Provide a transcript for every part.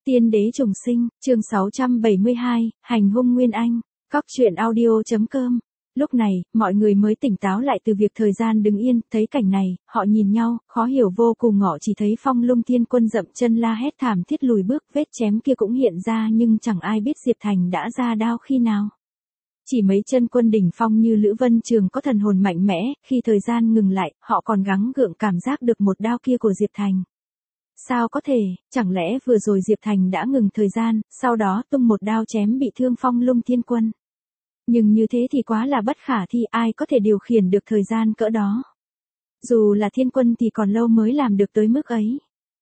Tiên đế trùng sinh, chương 672, hành hung Nguyên Anh, Cóc truyện audio.com. Lúc này, mọi người mới tỉnh táo lại từ việc thời gian đứng yên, thấy cảnh này, họ nhìn nhau, khó hiểu vô cùng. Ngọ chỉ thấy Phong Lung Thiên Quân dậm chân la hét thảm thiết lùi bước, vết chém kia cũng hiện ra nhưng chẳng ai biết Diệp Thành đã ra đao khi nào. Chỉ mấy chân quân đỉnh phong như Lữ Vân Trường có thần hồn mạnh mẽ, khi thời gian ngừng lại, họ còn gắng gượng cảm giác được một đao kia của Diệp Thành. Sao có thể, chẳng lẽ vừa rồi Diệp Thành đã ngừng thời gian, sau đó tung một đao chém bị thương Phong Lung Thiên Quân. Nhưng như thế thì quá là bất khả thi, ai có thể điều khiển được thời gian cỡ đó. Dù là thiên quân thì còn lâu mới làm được tới mức ấy.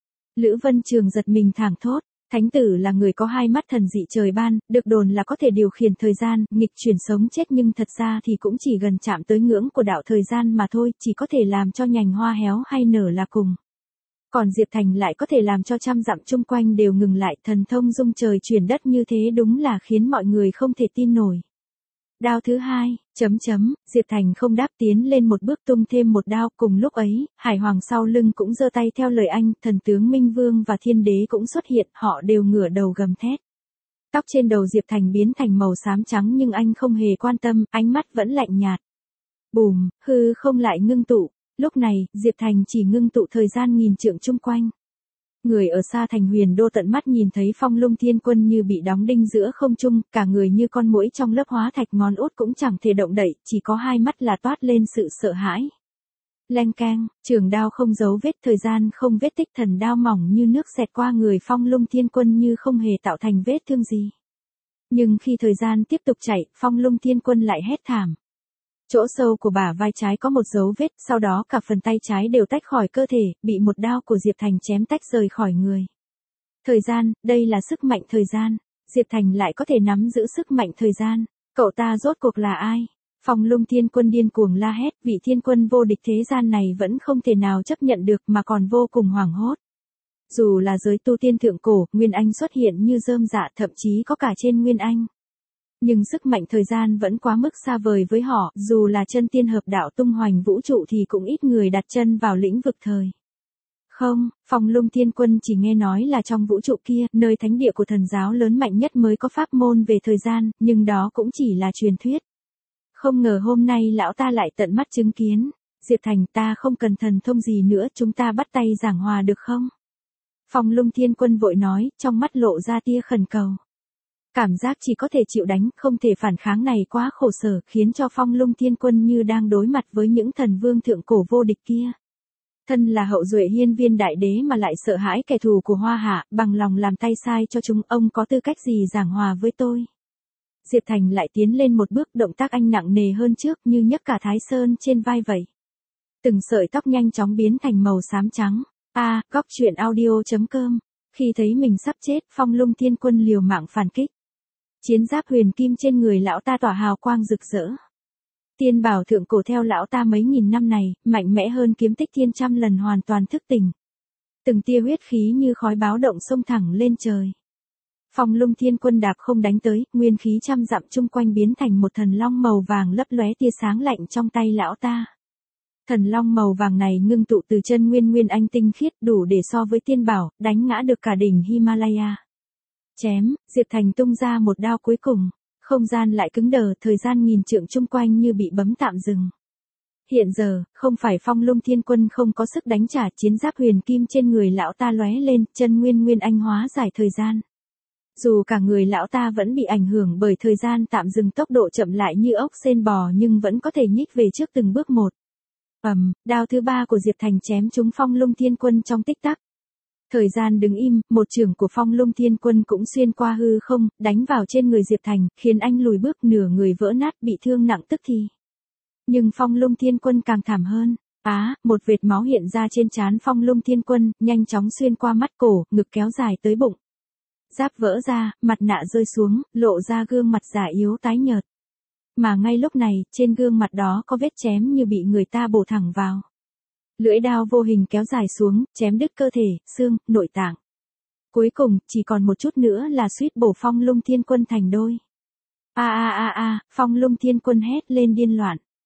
Lữ Vân Trường giật mình thảng thốt, thánh tử là người có hai mắt thần dị trời ban, được đồn là có thể điều khiển thời gian, nghịch chuyển sống chết, nhưng thật ra thì cũng chỉ gần chạm tới ngưỡng của đạo thời gian mà thôi, chỉ có thể làm cho nhành hoa héo hay nở là cùng. Còn Diệp Thành lại có thể làm cho trăm dặm chung quanh đều ngừng lại, thần thông dung trời chuyển đất như thế đúng là khiến mọi người không thể tin nổi. Đao thứ hai, Diệp Thành không đáp, tiến lên một bước tung thêm một đao. Cùng lúc ấy, Hải Hoàng sau lưng cũng giơ tay theo lời anh, thần tướng Minh Vương và Thiên Đế cũng xuất hiện, họ đều ngửa đầu gầm thét. Tóc trên đầu Diệp Thành biến thành màu xám trắng nhưng anh không hề quan tâm, ánh mắt vẫn lạnh nhạt. Bùm, hư không lại ngưng tụ. Lúc này, Diệp Thành chỉ ngưng tụ thời gian nghìn trượng chung quanh. Người ở xa Thành Huyền Đô tận mắt nhìn thấy Phong Lung Thiên Quân như bị đóng đinh giữa không trung, cả người như con muỗi trong lớp hóa thạch, ngón út cũng chẳng thể động đậy, chỉ có hai mắt là toát lên sự sợ hãi. Leng keng, trường đao không dấu vết, thời gian không vết tích, thần đao mỏng như nước xẹt qua người Phong Lung Thiên Quân như không hề tạo thành vết thương gì. Nhưng khi thời gian tiếp tục chạy, Phong Lung Thiên Quân lại hét thảm. Chỗ sâu của bả vai trái có một dấu vết, sau đó cả phần tay trái đều tách khỏi cơ thể, bị một đao của Diệp Thành chém tách rời khỏi người. Thời gian, đây là sức mạnh thời gian. Diệp Thành lại có thể nắm giữ sức mạnh thời gian. Cậu ta rốt cuộc là ai? Phong Lung Thiên Quân điên cuồng la hét, vị thiên quân vô địch thế gian này vẫn không thể nào chấp nhận được mà còn vô cùng hoảng hốt. Dù là giới tu tiên thượng cổ, Nguyên Anh xuất hiện như rơm rạ, thậm chí có cả trên Nguyên Anh. Nhưng sức mạnh thời gian vẫn quá mức xa vời với họ, dù là chân tiên hợp đạo tung hoành vũ trụ thì cũng ít người đặt chân vào lĩnh vực thời. Không, Phong Lung Thiên Quân chỉ nghe nói là trong vũ trụ kia, nơi thánh địa của thần giáo lớn mạnh nhất mới có pháp môn về thời gian, nhưng đó cũng chỉ là truyền thuyết. Không ngờ hôm nay lão ta lại tận mắt chứng kiến. Diệp Thành, ta không cần thần thông gì nữa, chúng ta bắt tay giảng hòa được không? Phong Lung Thiên Quân vội nói, trong mắt lộ ra tia khẩn cầu. Cảm giác chỉ có thể chịu đánh, không thể phản kháng này quá khổ sở, khiến cho Phong Lung Thiên Quân như đang đối mặt với những thần vương thượng cổ vô địch kia. Thân là hậu duệ hiên viên đại đế mà lại sợ hãi kẻ thù của Hoa Hạ, bằng lòng làm tay sai cho chúng, ông có tư cách gì giảng hòa với tôi? Diệp Thành lại tiến lên một bước, động tác anh nặng nề hơn trước, như nhấc cả Thái Sơn trên vai vậy. Từng sợi tóc nhanh chóng biến thành màu xám trắng. Cóc truyện audio.com. Khi thấy mình sắp chết, Phong Lung Thiên Quân liều mạng phản kích. Chiến giáp huyền kim trên người lão ta tỏa hào quang rực rỡ. Tiên bảo thượng cổ theo lão ta mấy nghìn năm này, mạnh mẽ hơn kiếm tích thiên trăm lần, hoàn toàn thức tỉnh. Từng tia huyết khí như khói báo động xông thẳng lên trời. Phong Lung Thiên Quân đạp không đánh tới, nguyên khí trăm dặm chung quanh biến thành một thần long màu vàng lấp lóe tia sáng lạnh trong tay lão ta. Thần long màu vàng này ngưng tụ từ chân Nguyên Anh tinh khiết, đủ để so với tiên bảo, đánh ngã được cả đỉnh Himalaya. Chém, Diệp Thành tung ra một đao cuối cùng. Không gian lại cứng đờ, thời gian nghìn trượng chung quanh như bị bấm tạm dừng. Hiện giờ, không phải Phong Lung Thiên Quân không có sức đánh trả, chiến giáp huyền kim trên người lão ta lóe lên, chân Nguyên Anh hóa giải thời gian. Dù cả người lão ta vẫn bị ảnh hưởng bởi thời gian tạm dừng, tốc độ chậm lại như ốc sên bò nhưng vẫn có thể nhích về trước từng bước một. Đao thứ ba của Diệp Thành chém trúng Phong Lung Thiên Quân trong tích tắc. Thời gian đứng im, một chưởng của Phong Lung Thiên Quân cũng xuyên qua hư không, đánh vào trên người Diệp Thành, khiến anh lùi bước, nửa người vỡ nát, bị thương nặng tức thì. Nhưng Phong Lung Thiên Quân càng thảm hơn. Một vệt máu hiện ra trên trán Phong Lung Thiên Quân, nhanh chóng xuyên qua mắt, cổ, ngực kéo dài tới bụng. Giáp vỡ ra, mặt nạ rơi xuống, lộ ra gương mặt già yếu tái nhợt. Mà ngay lúc này, trên gương mặt đó có vết chém như bị người ta bổ thẳng vào. Lưỡi đao vô hình kéo dài xuống, chém đứt cơ thể, xương, nội tạng. Cuối cùng, chỉ còn một chút nữa là suýt bổ Phong Lung Thiên Quân thành đôi. Phong Lung Thiên Quân hét lên điên loạn.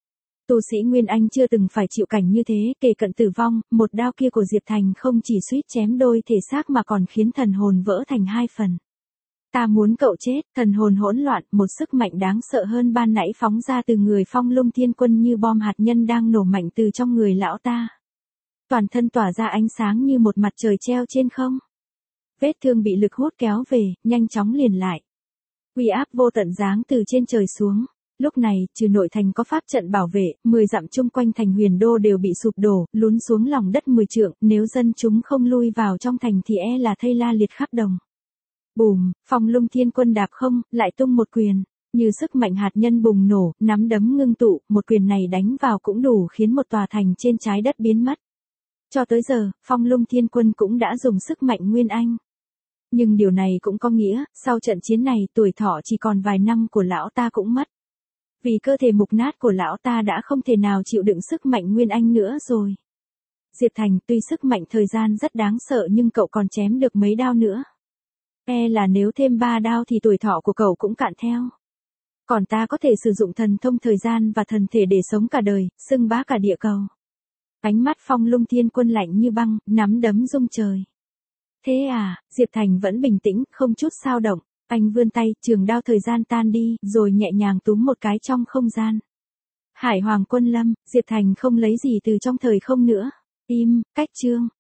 Tu sĩ Nguyên Anh chưa từng phải chịu cảnh như thế, kề cận tử vong, một đao kia của Diệp Thành không chỉ suýt chém đôi thể xác mà còn khiến thần hồn vỡ thành hai phần. Ta muốn cậu chết, thần hồn hỗn loạn, một sức mạnh đáng sợ hơn ban nãy phóng ra từ người Phong Lung Thiên Quân như bom hạt nhân đang nổ mạnh từ trong người lão ta. Toàn thân tỏa ra ánh sáng như một mặt trời treo trên không. Vết thương bị lực hút kéo về, nhanh chóng liền lại. Uy áp vô tận giáng từ trên trời xuống. Lúc này, trừ nội thành có pháp trận bảo vệ, 10 dặm chung quanh thành Huyền Đô đều bị sụp đổ, lún xuống lòng đất 10 trượng, nếu dân chúng không lui vào trong thành thì là thây la liệt khắp đồng. Bùm, Phong Lung Thiên Quân đạp không, lại tung một quyền, như sức mạnh hạt nhân bùng nổ, nắm đấm ngưng tụ, một quyền này đánh vào cũng đủ khiến một tòa thành trên trái đất biến mất. Cho tới giờ, Phong Lung Thiên Quân cũng đã dùng sức mạnh Nguyên Anh. Nhưng điều này cũng có nghĩa, sau trận chiến này tuổi thọ chỉ còn vài năm của lão ta cũng mất. Vì cơ thể mục nát của lão ta đã không thể nào chịu đựng sức mạnh Nguyên Anh nữa rồi. Diệp Thành, tuy sức mạnh thời gian rất đáng sợ nhưng cậu còn chém được mấy đao nữa. Là nếu thêm 3 đao thì tuổi thọ của cậu cũng cạn theo. Còn ta có thể sử dụng thần thông thời gian và thần thể để sống cả đời, xưng bá cả địa cầu. Ánh mắt Phong Lung Thiên Quân lạnh như băng, nắm đấm rung trời. Thế à, Diệp Thành vẫn bình tĩnh, không chút xao động. Anh vươn tay, trường đao thời gian tan đi, rồi nhẹ nhàng túm một cái trong không gian. Hải Hoàng Quân Lâm, Diệp Thành không lấy gì từ trong thời không nữa. Im, cách chương.